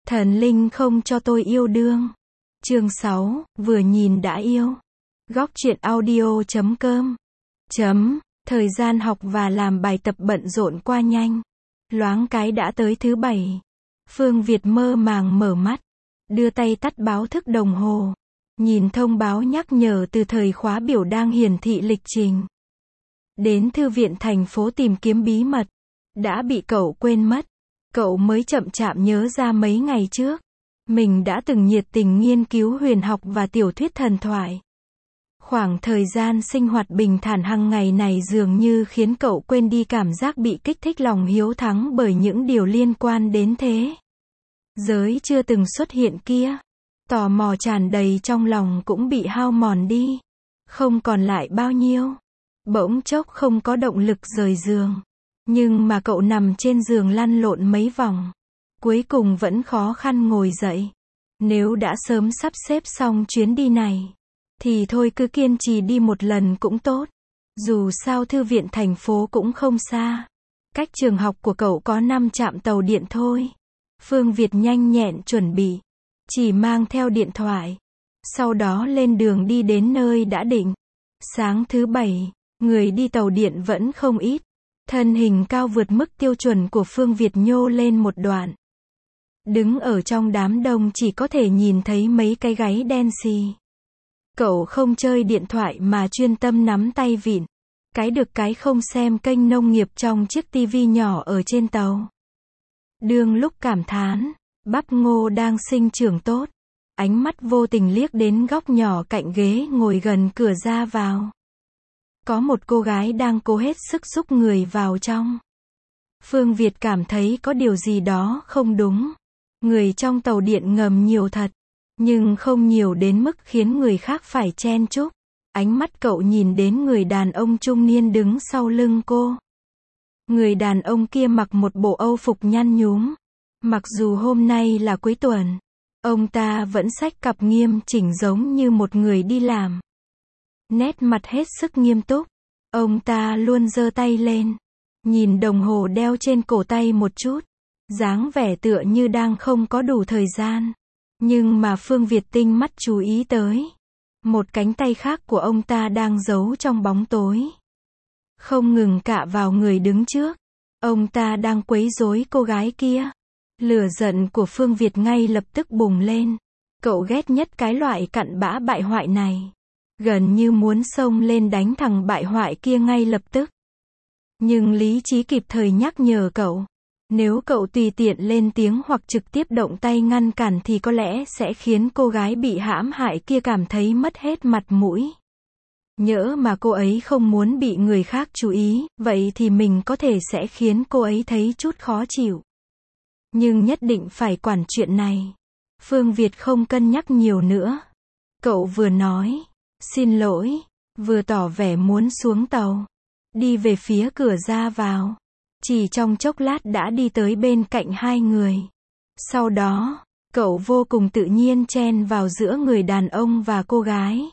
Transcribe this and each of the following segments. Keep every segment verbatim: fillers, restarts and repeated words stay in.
Thần linh không cho tôi yêu đương. Chương sáu, vừa nhìn đã yêu. Góc truyện audio chấm com. Chấm, thời gian học và làm bài tập bận rộn qua nhanh. Loáng cái đã tới thứ bảy. Phương Việt mơ màng mở mắt, đưa tay tắt báo thức đồng hồ. Nhìn thông báo nhắc nhở từ thời khóa biểu đang hiển thị lịch trình. Đến thư viện thành phố tìm kiếm bí mật. Đã bị cậu quên mất. Cậu mới chậm chạp nhớ ra mấy ngày trước. Mình đã từng nhiệt tình nghiên cứu huyền học và tiểu thuyết thần thoại. Khoảng thời gian sinh hoạt bình thản hàng ngày này dường như khiến cậu quên đi cảm giác bị kích thích lòng hiếu thắng bởi những điều liên quan đến thế giới chưa từng xuất hiện kia. Tò mò tràn đầy trong lòng cũng bị hao mòn đi. Không còn lại bao nhiêu. Bỗng chốc không có động lực rời giường. Nhưng mà cậu nằm trên giường lăn lộn mấy vòng. Cuối cùng vẫn khó khăn ngồi dậy. Nếu đã sớm sắp xếp xong chuyến đi này, thì thôi cứ kiên trì đi một lần cũng tốt. Dù sao thư viện thành phố cũng không xa. Cách trường học của cậu có năm trạm tàu điện thôi. Phương Việt nhanh nhẹn chuẩn bị. Chỉ mang theo điện thoại. Sau đó lên đường đi đến nơi đã định. Sáng thứ bảy, người đi tàu điện vẫn không ít. Thân hình cao vượt mức tiêu chuẩn của Phương Việt nhô lên một đoạn. Đứng ở trong đám đông chỉ có thể nhìn thấy mấy cái gáy đen xì. Cậu không chơi điện thoại mà chuyên tâm nắm tay vịn. Cái được cái không xem kênh nông nghiệp trong chiếc tivi nhỏ ở trên tàu. Đương lúc cảm thán, bắp ngô đang sinh trưởng tốt. Ánh mắt vô tình liếc đến góc nhỏ cạnh ghế ngồi gần cửa ra vào. Có một cô gái đang cố hết sức xúc người vào trong. Phương Việt cảm thấy có điều gì đó không đúng. Người trong tàu điện ngầm nhiều thật, nhưng không nhiều đến mức khiến người khác phải chen chúc. Ánh mắt cậu nhìn đến người đàn ông trung niên đứng sau lưng cô. Người đàn ông kia mặc một bộ âu phục nhăn nhúm. Mặc dù hôm nay là cuối tuần, ông ta vẫn xách cặp nghiêm chỉnh giống như một người đi làm. Nét mặt hết sức nghiêm túc. Ông ta luôn giơ tay lên, nhìn đồng hồ đeo trên cổ tay một chút. Dáng vẻ tựa như đang không có đủ thời gian. Nhưng mà Phương Việt tinh mắt chú ý tới. Một cánh tay khác của ông ta đang giấu trong bóng tối. Không ngừng cạ vào người đứng trước. Ông ta đang quấy rối cô gái kia. Lửa giận của Phương Việt ngay lập tức bùng lên. Cậu ghét nhất cái loại cặn bã bại hoại này. Gần như muốn xông lên đánh thằng bại hoại kia ngay lập tức. Nhưng lý trí kịp thời nhắc nhở cậu. Nếu cậu tùy tiện lên tiếng hoặc trực tiếp động tay ngăn cản thì có lẽ sẽ khiến cô gái bị hãm hại kia cảm thấy mất hết mặt mũi. Nhỡ mà cô ấy không muốn bị người khác chú ý, vậy thì mình có thể sẽ khiến cô ấy thấy chút khó chịu. Nhưng nhất định phải quản chuyện này. Phương Việt không cân nhắc nhiều nữa. Cậu vừa nói, xin lỗi, vừa tỏ vẻ muốn xuống tàu. Đi về phía cửa ra vào. Chỉ trong chốc lát đã đi tới bên cạnh hai người. Sau đó, cậu vô cùng tự nhiên chen vào giữa người đàn ông và cô gái.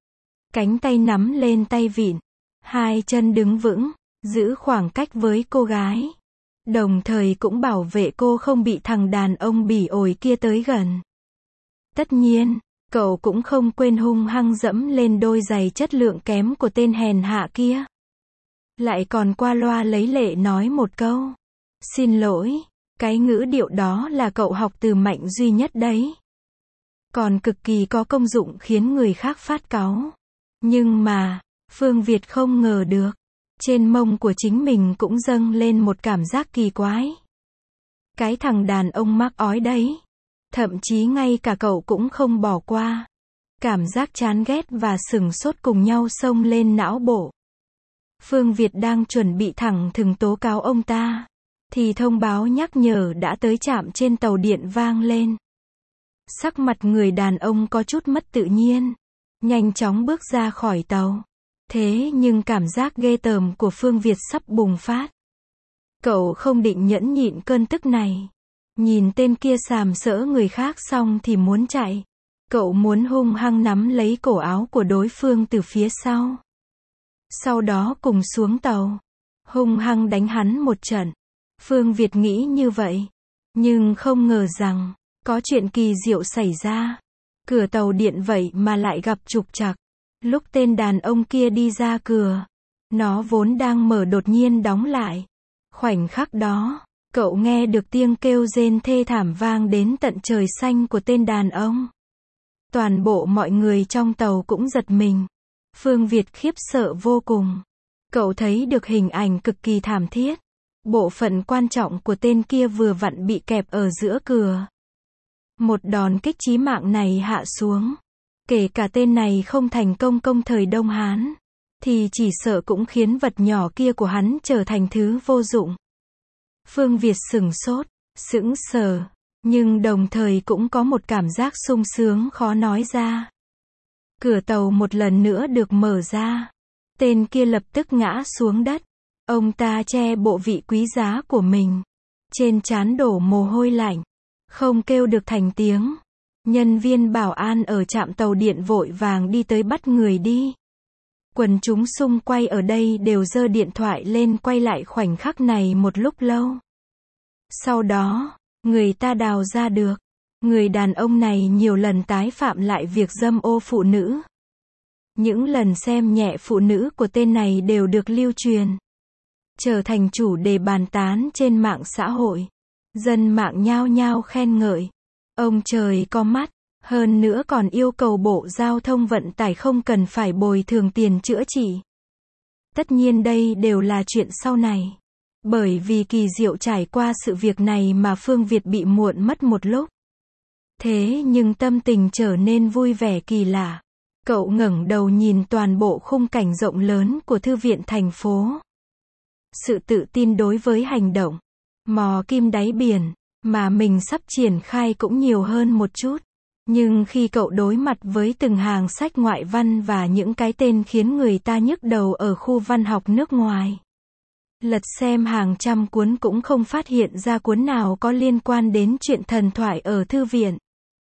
Cánh tay nắm lên tay vịn. Hai chân đứng vững, giữ khoảng cách với cô gái. Đồng thời cũng bảo vệ cô không bị thằng đàn ông bỉ ổi kia tới gần. Tất nhiên, cậu cũng không quên hung hăng dẫm lên đôi giày chất lượng kém của tên hèn hạ kia. Lại còn qua loa lấy lệ nói một câu. Xin lỗi, cái ngữ điệu đó là cậu học từ Mạnh duy nhất đấy. Còn cực kỳ có công dụng khiến người khác phát cáu. Nhưng mà, Phương Việt không ngờ được. Trên mông của chính mình cũng dâng lên một cảm giác kỳ quái. Cái thằng đàn ông mắc ói đấy. Thậm chí ngay cả cậu cũng không bỏ qua. Cảm giác chán ghét và sửng sốt cùng nhau xông lên não bộ. Phương Việt đang chuẩn bị thẳng thừng tố cáo ông ta. Thì thông báo nhắc nhở đã tới trạm trên tàu điện vang lên. Sắc mặt người đàn ông có chút mất tự nhiên. Nhanh chóng bước ra khỏi tàu. Thế nhưng cảm giác ghê tởm của Phương Việt sắp bùng phát. Cậu không định nhẫn nhịn cơn tức này. Nhìn tên kia sàm sỡ người khác xong thì muốn chạy. Cậu muốn hung hăng nắm lấy cổ áo của đối phương từ phía sau. Sau đó cùng xuống tàu. Hung hăng đánh hắn một trận. Phương Việt nghĩ như vậy. Nhưng không ngờ rằng, Có chuyện kỳ diệu xảy ra. Cửa tàu điện vậy mà lại gặp trục trặc. Lúc tên đàn ông kia đi ra cửa, nó vốn đang mở đột nhiên đóng lại. Khoảnh khắc đó, cậu nghe được tiếng kêu rên thê thảm vang đến tận trời xanh của tên đàn ông. Toàn bộ mọi người trong tàu cũng giật mình. Phương Việt khiếp sợ vô cùng. Cậu thấy được hình ảnh cực kỳ thảm thiết. Bộ phận quan trọng của tên kia vừa vặn bị kẹp ở giữa cửa. Một đòn kích chí mạng này hạ xuống. Kể cả tên này không thành công công thời Đông Hán, thì chỉ sợ cũng khiến vật nhỏ kia của hắn trở thành thứ vô dụng. Phương Việt sửng sốt, sững sờ, nhưng đồng thời cũng có một cảm giác sung sướng khó nói ra. Cửa tàu một lần nữa được mở ra. Tên kia lập tức ngã xuống đất. Ông ta che bộ vị quý giá của mình. Trên trán đổ mồ hôi lạnh. Không kêu được thành tiếng. Nhân viên bảo an ở trạm tàu điện vội vàng đi tới bắt người đi. Quần chúng xung quanh ở đây đều giơ điện thoại lên quay lại khoảnh khắc này một lúc lâu. Sau đó, người ta đào ra được. Người đàn ông này nhiều lần tái phạm lại việc dâm ô phụ nữ. Những lần xem nhẹ phụ nữ của tên này đều được lưu truyền, trở thành chủ đề bàn tán trên mạng xã hội. Dân mạng nhao nhao khen ngợi. Ông trời có mắt, hơn nữa còn yêu cầu Bộ Giao thông Vận tải không cần phải bồi thường tiền chữa trị. Tất nhiên đây đều là chuyện sau này. Bởi vì kỳ diệu trải qua sự việc này mà Phương Việt bị muộn mất một lúc. Thế nhưng tâm tình trở nên vui vẻ kỳ lạ. Cậu ngẩng đầu nhìn toàn bộ khung cảnh rộng lớn của thư viện thành phố. Sự tự tin đối với hành động mò kim đáy biển mà mình sắp triển khai cũng nhiều hơn một chút. Nhưng khi cậu đối mặt với từng hàng sách ngoại văn và những cái tên khiến người ta nhức đầu ở khu văn học nước ngoài, lật xem hàng trăm cuốn cũng không phát hiện ra cuốn nào có liên quan đến chuyện thần thoại ở thư viện.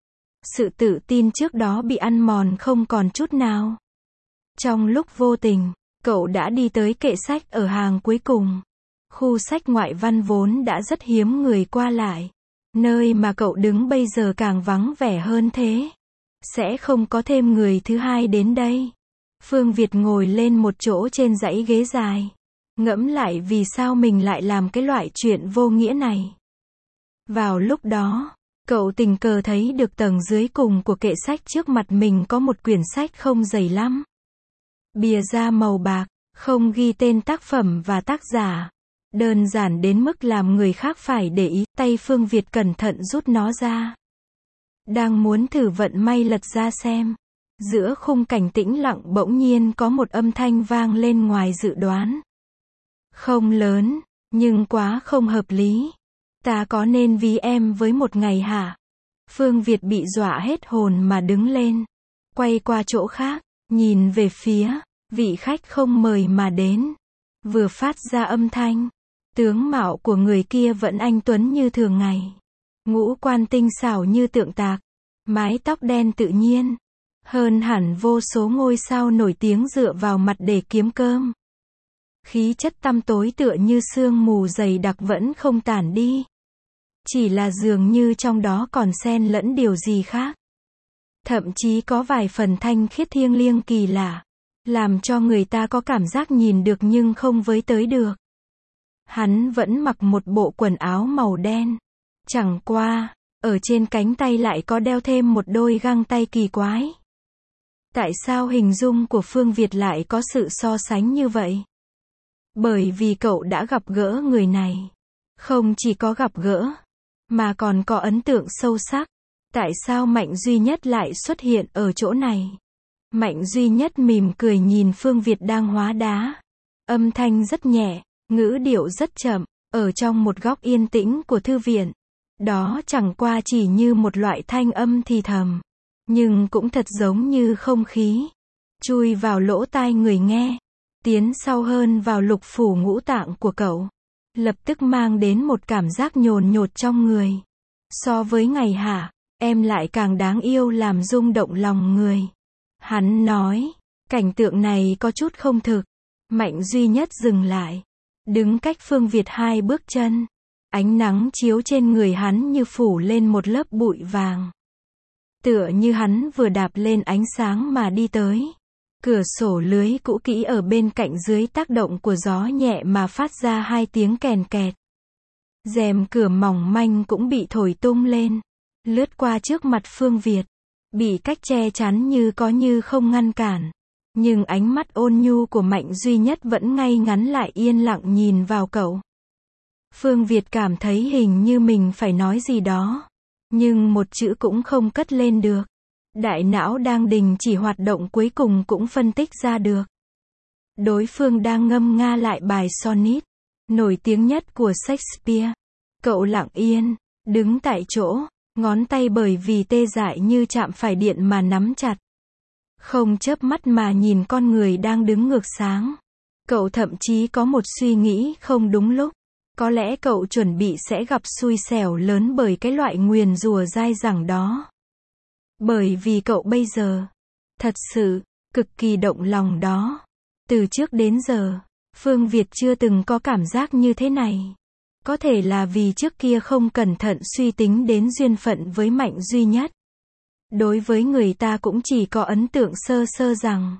Sự tự tin trước đó bị ăn mòn không còn chút nào. Trong lúc vô tình, cậu đã đi tới kệ sách ở hàng cuối cùng. Khu sách ngoại văn vốn đã rất hiếm người qua lại. Nơi mà cậu đứng bây giờ càng vắng vẻ hơn thế. Sẽ không có thêm người thứ hai đến đây. Phương Việt ngồi lên một chỗ trên dãy ghế dài. Ngẫm lại vì sao mình lại làm cái loại chuyện vô nghĩa này. Vào lúc đó, cậu tình cờ thấy được tầng dưới cùng của kệ sách trước mặt mình có một quyển sách không dày lắm. Bìa da màu bạc, không ghi tên tác phẩm và tác giả. Đơn giản đến mức làm người khác phải để ý. Tay Phương Việt cẩn thận rút nó ra. Đang muốn thử vận may lật ra xem. Giữa khung cảnh tĩnh lặng bỗng nhiên có một âm thanh vang lên ngoài dự đoán. Không lớn, nhưng quá không hợp lý. Ta có nên ví em với một ngày hả? Phương Việt bị dọa hết hồn mà đứng lên. Quay qua chỗ khác, nhìn về phía vị khách không mời mà đến. Vừa phát ra âm thanh, tướng mạo của người kia vẫn anh tuấn như thường ngày. Ngũ quan tinh xảo như tượng tạc. Mái tóc đen tự nhiên. Hơn hẳn vô số ngôi sao nổi tiếng dựa vào mặt để kiếm cơm. Khí chất tăm tối tựa như sương mù dày đặc vẫn không tản đi. Chỉ là dường như trong đó còn xen lẫn điều gì khác. Thậm chí có vài phần thanh khiết thiêng liêng kỳ lạ. Làm cho người ta có cảm giác nhìn được nhưng không với tới được. Hắn vẫn mặc một bộ quần áo màu đen. Chẳng qua, ở trên cánh tay lại có đeo thêm một đôi găng tay kỳ quái. Tại sao hình dung của Phương Việt lại có sự so sánh như vậy? Bởi vì cậu đã gặp gỡ người này. Không chỉ có gặp gỡ, mà còn có ấn tượng sâu sắc. Tại sao Mạnh Duy Nhất lại xuất hiện ở chỗ này? Mạnh Duy Nhất mỉm cười nhìn Phương Việt đang hóa đá. Âm thanh rất nhẹ, ngữ điệu rất chậm, ở trong một góc yên tĩnh của thư viện. Đó chẳng qua chỉ như một loại thanh âm thì thầm. Nhưng cũng thật giống như không khí. Chui vào lỗ tai người nghe. Tiến sâu hơn vào lục phủ ngũ tạng của cậu. Lập tức mang đến một cảm giác nhồn nhột trong người. So với ngày hả, em lại càng đáng yêu làm rung động lòng người. Hắn nói, cảnh tượng này có chút không thực. Mạnh Duy Nhất dừng lại. Đứng cách Phương Việt hai bước chân. Ánh nắng chiếu trên người hắn như phủ lên một lớp bụi vàng. Tựa như hắn vừa đạp lên ánh sáng mà đi tới. Cửa sổ lưới cũ kỹ ở bên cạnh dưới tác động của gió nhẹ mà phát ra hai tiếng kèn kẹt. Rèm cửa mỏng manh cũng bị thổi tung lên, lướt qua trước mặt Phương Việt, bị cách che chắn như có như không ngăn cản. Nhưng ánh mắt ôn nhu của Mạnh Duy Nhất vẫn ngay ngắn lại yên lặng nhìn vào cậu. Phương Việt cảm thấy hình như mình phải nói gì đó, nhưng một chữ cũng không cất lên được. Đại não đang đình chỉ hoạt động cuối cùng cũng phân tích ra được. Đối phương đang ngâm nga lại bài sonnet nổi tiếng nhất của Shakespeare. Cậu lặng yên, đứng tại chỗ, ngón tay bởi vì tê dại như chạm phải điện mà nắm chặt. Không chớp mắt mà nhìn con người đang đứng ngược sáng. Cậu thậm chí có một suy nghĩ không đúng lúc. Có lẽ cậu chuẩn bị sẽ gặp xui xẻo lớn bởi cái loại nguyền rủa dai dẳng đó. Bởi vì cậu bây giờ, thật sự, cực kỳ động lòng đó. Từ trước đến giờ, Phương Việt chưa từng có cảm giác như thế này. Có thể là vì trước kia không cẩn thận suy tính đến duyên phận với Mạnh Duy Nhất. Đối với người ta cũng chỉ có ấn tượng sơ sơ rằng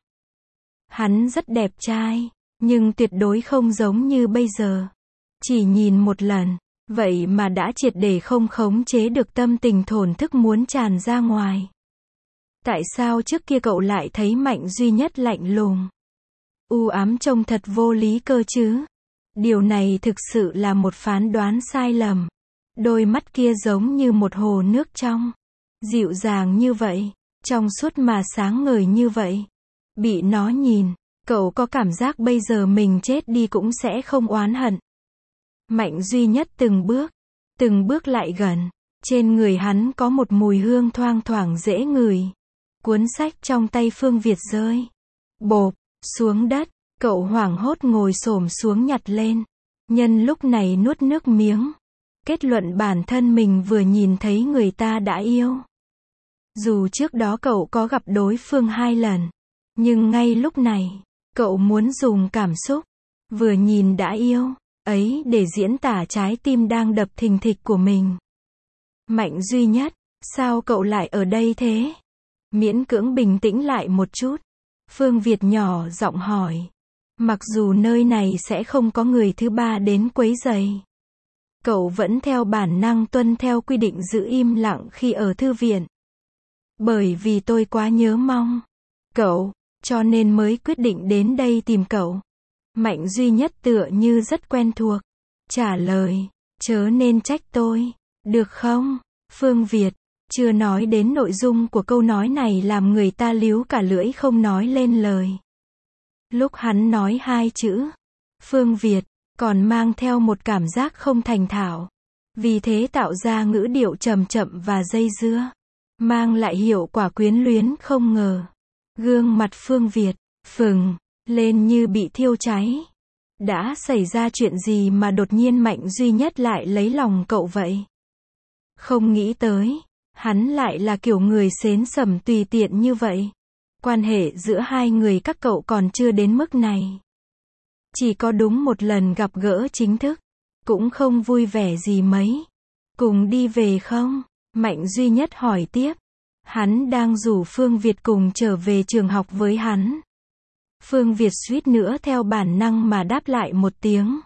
hắn rất đẹp trai, nhưng tuyệt đối không giống như bây giờ. Chỉ nhìn một lần, vậy mà đã triệt để không khống chế được tâm tình thổn thức muốn tràn ra ngoài. Tại sao trước kia cậu lại thấy Mạnh Duy Nhất lạnh lùng, u ám trông thật vô lý cơ chứ? Điều này thực sự là một phán đoán sai lầm. Đôi mắt kia giống như một hồ nước trong, dịu dàng như vậy, trong suốt mà sáng ngời như vậy. Bị nó nhìn, cậu có cảm giác bây giờ mình chết đi cũng sẽ không oán hận. Mạnh Duy Nhất từng bước, từng bước lại gần. Trên người hắn có một mùi hương thoang thoảng dễ ngửi. Cuốn sách trong tay Phương Việt rơi bộp xuống đất. Cậu hoảng hốt ngồi xổm xuống nhặt lên. Nhân lúc này nuốt nước miếng. Kết luận bản thân mình vừa nhìn thấy người ta đã yêu. Dù trước đó cậu có gặp đối phương hai lần, nhưng ngay lúc này, cậu muốn dùng cảm xúc vừa nhìn đã yêu ấy để diễn tả trái tim đang đập thình thịch của mình. Mạnh Duy Nhất, sao cậu lại ở đây thế? Miễn cưỡng bình tĩnh lại một chút, Phương Việt nhỏ giọng hỏi. Mặc dù nơi này sẽ không có người thứ ba đến quấy rầy, cậu vẫn theo bản năng tuân theo quy định giữ im lặng khi ở thư viện. Bởi vì tôi quá nhớ mong cậu, cho nên mới quyết định đến đây tìm cậu. Mạnh Duy Nhất tựa như rất quen thuộc, trả lời, chớ nên trách tôi, được không? Phương Việt, chưa nói đến nội dung của câu nói này làm người ta líu cả lưỡi không nói lên lời. Lúc hắn nói hai chữ, Phương Việt, còn mang theo một cảm giác không thành thạo. Vì thế tạo ra ngữ điệu chậm chậm và dây dưa, mang lại hiệu quả quyến luyến không ngờ. Gương mặt Phương Việt, phừng lên như bị thiêu cháy. Đã xảy ra chuyện gì mà đột nhiên Mạnh Duy Nhất lại lấy lòng cậu vậy? Không nghĩ tới, hắn lại là kiểu người xến sẩm tùy tiện như vậy. Quan hệ giữa hai người các cậu còn chưa đến mức này. Chỉ có đúng một lần gặp gỡ chính thức, cũng không vui vẻ gì mấy. Cùng đi về không? Mạnh Duy Nhất hỏi tiếp. Hắn đang rủ Phương Việt cùng trở về trường học với hắn. Phương Việt suýt nữa theo bản năng mà đáp lại một tiếng.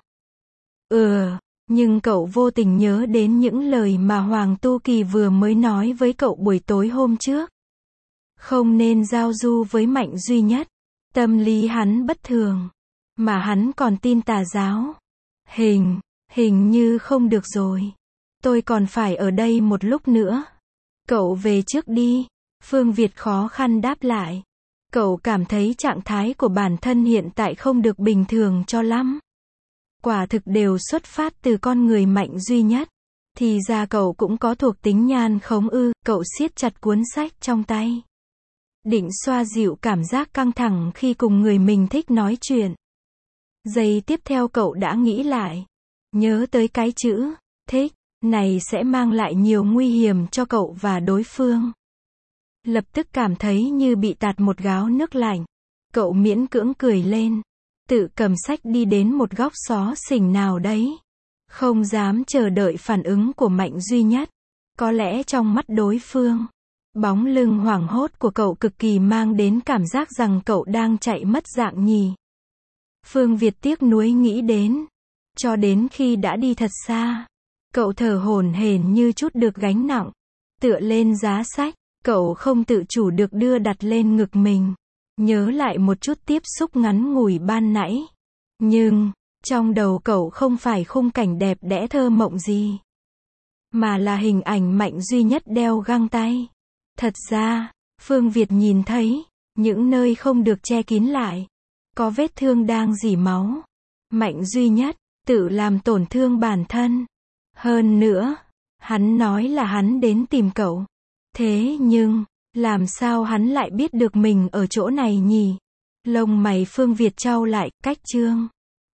Ừ, nhưng cậu vô tình nhớ đến những lời mà Hoàng Tu Kỳ vừa mới nói với cậu buổi tối hôm trước. Không nên giao du với Mạnh Duy Nhất. Tâm lý hắn bất thường. Mà hắn còn tin tà giáo. Hình, hình như không được rồi. Tôi còn phải ở đây một lúc nữa. Cậu về trước đi. Phương Việt khó khăn đáp lại. Cậu cảm thấy trạng thái của bản thân hiện tại không được bình thường cho lắm. Quả thực đều xuất phát từ con người Mạnh Duy Nhất. Thì ra cậu cũng có thuộc tính nhan khống ư. Cậu siết chặt cuốn sách trong tay, định xoa dịu cảm giác căng thẳng khi cùng người mình thích nói chuyện. Giây tiếp theo cậu đã nghĩ lại. Nhớ tới cái chữ thích này sẽ mang lại nhiều nguy hiểm cho cậu và đối phương. Lập tức cảm thấy như bị tạt một gáo nước lạnh. Cậu miễn cưỡng cười lên. Tự cầm sách đi đến một góc xó xỉnh nào đấy. Không dám chờ đợi phản ứng của Mạnh Duy Nhất. Có lẽ trong mắt đối phương, bóng lưng hoảng hốt của cậu cực kỳ mang đến cảm giác rằng cậu đang chạy mất dạng nhỉ. Phương Việt tiếc nuối nghĩ đến. Cho đến khi đã đi thật xa, cậu thở hổn hển như chút được gánh nặng. Tựa lên giá sách, cậu không tự chủ được đưa đặt lên ngực mình. Nhớ lại một chút tiếp xúc ngắn ngủi ban nãy. Nhưng, trong đầu cậu không phải khung cảnh đẹp đẽ thơ mộng gì, mà là hình ảnh Mạnh Duy Nhất đeo găng tay. Thật ra, Phương Việt nhìn thấy, những nơi không được che kín lại, có vết thương đang rỉ máu. Mạnh Duy Nhất, tự làm tổn thương bản thân. Hơn nữa, hắn nói là hắn đến tìm cậu. Thế nhưng, làm sao hắn lại biết được mình ở chỗ này nhỉ? Lông mày Phương Việt chau lại, cách chương.